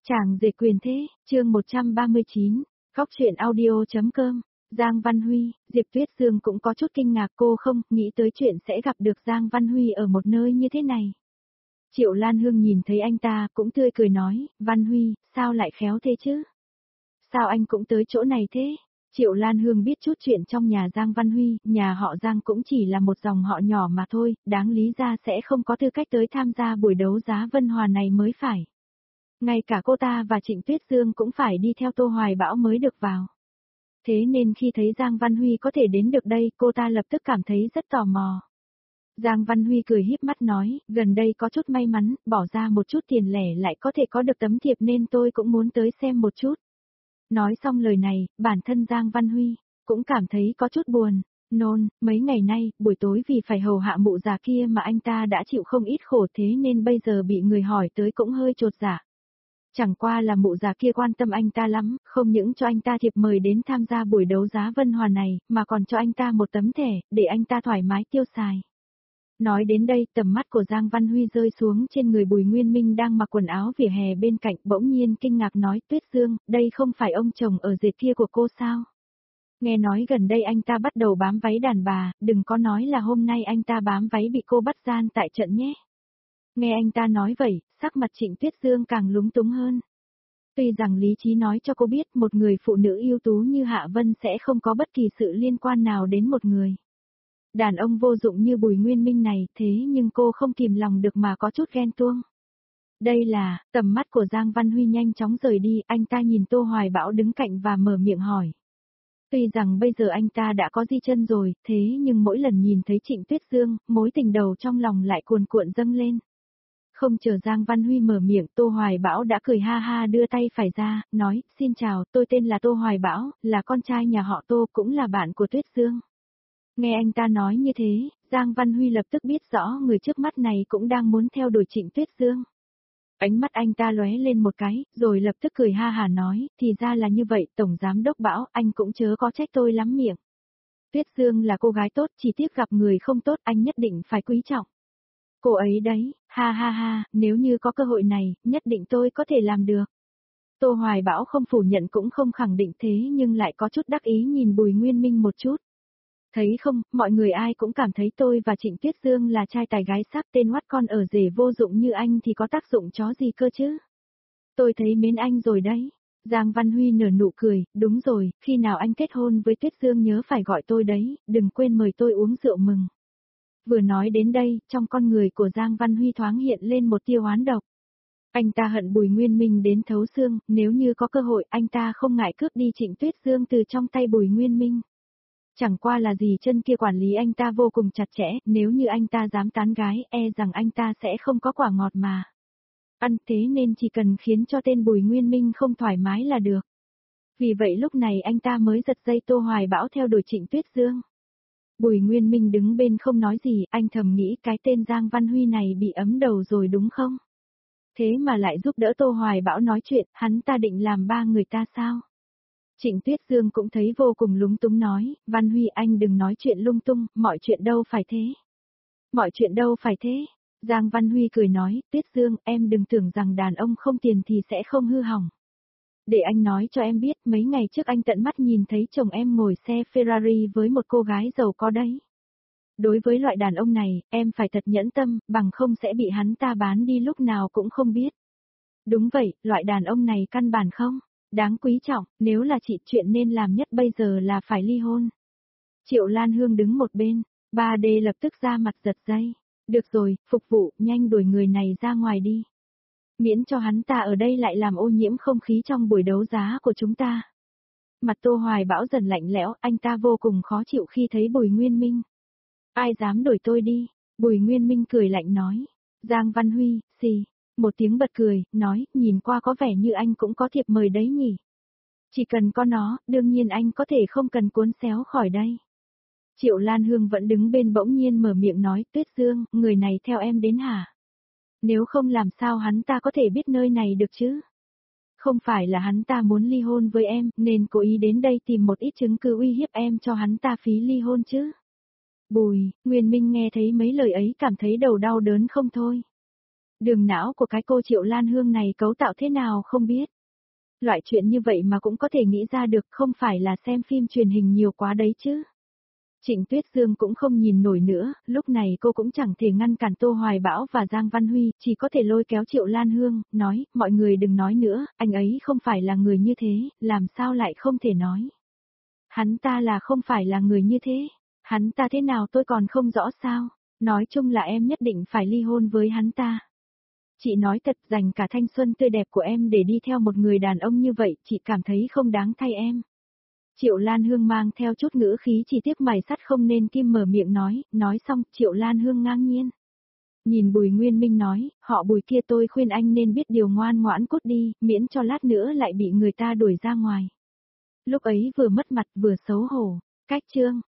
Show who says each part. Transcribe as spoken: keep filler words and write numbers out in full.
Speaker 1: Chàng dệt quyền thế, chương một trăm ba mươi chín, Góc truyện audio.com, Giang Văn Huy, Diệp Tuyết Dương cũng có chút kinh ngạc cô không nghĩ tới chuyện sẽ gặp được Giang Văn Huy ở một nơi như thế này. Triệu Lan Hương nhìn thấy anh ta cũng tươi cười nói, Văn Huy, sao lại khéo thế chứ? Sao anh cũng tới chỗ này thế? Triệu Lan Hương biết chút chuyện trong nhà Giang Văn Huy, nhà họ Giang cũng chỉ là một dòng họ nhỏ mà thôi, đáng lý ra sẽ không có tư cách tới tham gia buổi đấu giá Vân Hòa này mới phải. Ngay cả cô ta và Trịnh Tuyết Dương cũng phải đi theo Tô Hoài Bão mới được vào. Thế nên khi thấy Giang Văn Huy có thể đến được đây, cô ta lập tức cảm thấy rất tò mò. Giang Văn Huy cười híp mắt nói, gần đây có chút may mắn, bỏ ra một chút tiền lẻ lại có thể có được tấm thiệp nên tôi cũng muốn tới xem một chút. Nói xong lời này, bản thân Giang Văn Huy cũng cảm thấy có chút buồn. Nôn, mấy ngày nay, buổi tối vì phải hầu hạ mụ già kia mà anh ta đã chịu không ít khổ thế nên bây giờ bị người hỏi tới cũng hơi chột dạ. Chẳng qua là mụ già kia quan tâm anh ta lắm, không những cho anh ta thiệp mời đến tham gia buổi đấu giá Vân Hòa này, mà còn cho anh ta một tấm thẻ, để anh ta thoải mái tiêu xài. Nói đến đây, tầm mắt của Giang Văn Huy rơi xuống trên người Bùi Nguyên Minh đang mặc quần áo vỉa hè bên cạnh, bỗng nhiên kinh ngạc nói, Tuyết Dương, đây không phải ông chồng ở dệt kia của cô sao? Nghe nói gần đây anh ta bắt đầu bám váy đàn bà, đừng có nói là hôm nay anh ta bám váy bị cô bắt gian tại trận nhé. Nghe anh ta nói vậy, sắc mặt Trịnh Tuyết Dương càng lúng túng hơn. Tuy rằng lý trí nói cho cô biết một người phụ nữ ưu tú như Hạ Vân sẽ không có bất kỳ sự liên quan nào đến một người đàn ông vô dụng như Bùi Nguyên Minh này, thế nhưng cô không kìm lòng được mà có chút ghen tuông. Đây là, tầm mắt của Giang Văn Huy nhanh chóng rời đi, anh ta nhìn Tô Hoài Bão đứng cạnh và mở miệng hỏi. Tuy rằng bây giờ anh ta đã có di chân rồi, thế nhưng mỗi lần nhìn thấy Trịnh Tuyết Dương, mối tình đầu trong lòng lại cuồn cuộn dâng lên. Không chờ Giang Văn Huy mở miệng, Tô Hoài Bão đã cười ha ha đưa tay phải ra, nói, xin chào, tôi tên là Tô Hoài Bão, là con trai nhà họ Tô, cũng là bạn của Tuyết Dương. Nghe anh ta nói như thế, Giang Văn Huy lập tức biết rõ người trước mắt này cũng đang muốn theo đuổi Trịnh Tuyết Dương. Ánh mắt anh ta lóe lên một cái, rồi lập tức cười ha hà nói, thì ra là như vậy, Tổng Giám Đốc Bão, anh cũng chớ có trách tôi lắm miệng. Tuyết Dương là cô gái tốt, chỉ tiếc gặp người không tốt, anh nhất định phải quý trọng. Cô ấy đấy, ha ha ha, nếu như có cơ hội này, nhất định tôi có thể làm được. Tô Hoài Bão không phủ nhận cũng không khẳng định thế nhưng lại có chút đắc ý nhìn Bùi Nguyên Minh một chút. Thấy không, mọi người ai cũng cảm thấy tôi và Trịnh Tuyết Dương là trai tài gái sắc, tên oắt con ở rể vô dụng như anh thì có tác dụng chó gì cơ chứ. Tôi thấy mến anh rồi đấy. Giang Văn Huy nở nụ cười, đúng rồi, khi nào anh kết hôn với Tuyết Dương nhớ phải gọi tôi đấy, đừng quên mời tôi uống rượu mừng. Vừa nói đến đây, trong con người của Giang Văn Huy thoáng hiện lên một tia oán độc. Anh ta hận Bùi Nguyên Minh đến thấu xương, nếu như có cơ hội anh ta không ngại cướp đi Trịnh Tuyết Dương từ trong tay Bùi Nguyên Minh. Chẳng qua là gì chân kia quản lý anh ta vô cùng chặt chẽ, nếu như anh ta dám tán gái, e rằng anh ta sẽ không có quả ngọt mà ăn, thế nên chỉ cần khiến cho tên Bùi Nguyên Minh không thoải mái là được. Vì vậy lúc này anh ta mới giật dây Tô Hoài Bão theo đuổi Trịnh Tuyết Dương. Bùi Nguyên Minh đứng bên không nói gì, anh thầm nghĩ cái tên Giang Văn Huy này bị ấm đầu rồi đúng không? Thế mà lại giúp đỡ Tô Hoài Bão nói chuyện, hắn ta định làm ba người ta sao? Trịnh Tuyết Dương cũng thấy vô cùng lúng túng nói, Văn Huy anh đừng nói chuyện lung tung, mọi chuyện đâu phải thế. Mọi chuyện đâu phải thế. Giang Văn Huy cười nói, Tuyết Dương, em đừng tưởng rằng đàn ông không tiền thì sẽ không hư hỏng. Để anh nói cho em biết, mấy ngày trước anh tận mắt nhìn thấy chồng em ngồi xe Ferrari với một cô gái giàu có đấy. Đối với loại đàn ông này, em phải thật nhẫn tâm, bằng không sẽ bị hắn ta bán đi lúc nào cũng không biết. Đúng vậy, loại đàn ông này căn bản không đáng quý trọng, nếu là chị chuyện nên làm nhất bây giờ là phải ly hôn. Triệu Lan Hương đứng một bên, ba D lập tức ra mặt giật dây. Được rồi, phục vụ, nhanh đuổi người này ra ngoài đi. Miễn cho hắn ta ở đây lại làm ô nhiễm không khí trong buổi đấu giá của chúng ta. Mặt Tô Hoài Bão dần lạnh lẽo, anh ta vô cùng khó chịu khi thấy Bùi Nguyên Minh. Ai dám đuổi tôi đi? Bùi Nguyên Minh cười lạnh nói. Giang Văn Huy, xì. Một tiếng bật cười, nói, nhìn qua có vẻ như anh cũng có thiệp mời đấy nhỉ. Chỉ cần có nó, đương nhiên anh có thể không cần cuốn xéo khỏi đây. Triệu Lan Hương vẫn đứng bên bỗng nhiên mở miệng nói, Tuyết Dương, người này theo em đến hả? Nếu không làm sao hắn ta có thể biết nơi này được chứ? Không phải là hắn ta muốn ly hôn với em, nên cố ý đến đây tìm một ít chứng cứ uy hiếp em cho hắn ta phí ly hôn chứ? Bùi, Nguyên Minh nghe thấy mấy lời ấy cảm thấy đầu đau đớn không thôi. Đường não của cái cô Triệu Lan Hương này cấu tạo thế nào không biết. Loại chuyện như vậy mà cũng có thể nghĩ ra được, không phải là xem phim truyền hình nhiều quá đấy chứ. Trịnh Tuyết Dương cũng không nhìn nổi nữa, lúc này cô cũng chẳng thể ngăn cản Tô Hoài Bão và Giang Văn Huy, chỉ có thể lôi kéo Triệu Lan Hương, nói, mọi người đừng nói nữa, anh ấy không phải là người như thế, làm sao lại không thể nói. Hắn ta là không phải là người như thế, hắn ta thế nào tôi còn không rõ sao, nói chung là em nhất định phải ly hôn với hắn ta. Chị nói thật, dành cả thanh xuân tươi đẹp của em để đi theo một người đàn ông như vậy, chị cảm thấy không đáng thay em. Triệu Lan Hương mang theo chút ngữ khí chỉ tiếc mài sắt không nên kim mở miệng nói, nói xong, Triệu Lan Hương ngang nhiên. Nhìn Bùi Nguyên Minh nói, họ Bùi kia tôi khuyên anh nên biết điều ngoan ngoãn cút đi, miễn cho lát nữa lại bị người ta đuổi ra ngoài. Lúc ấy vừa mất mặt vừa xấu hổ, cách chương.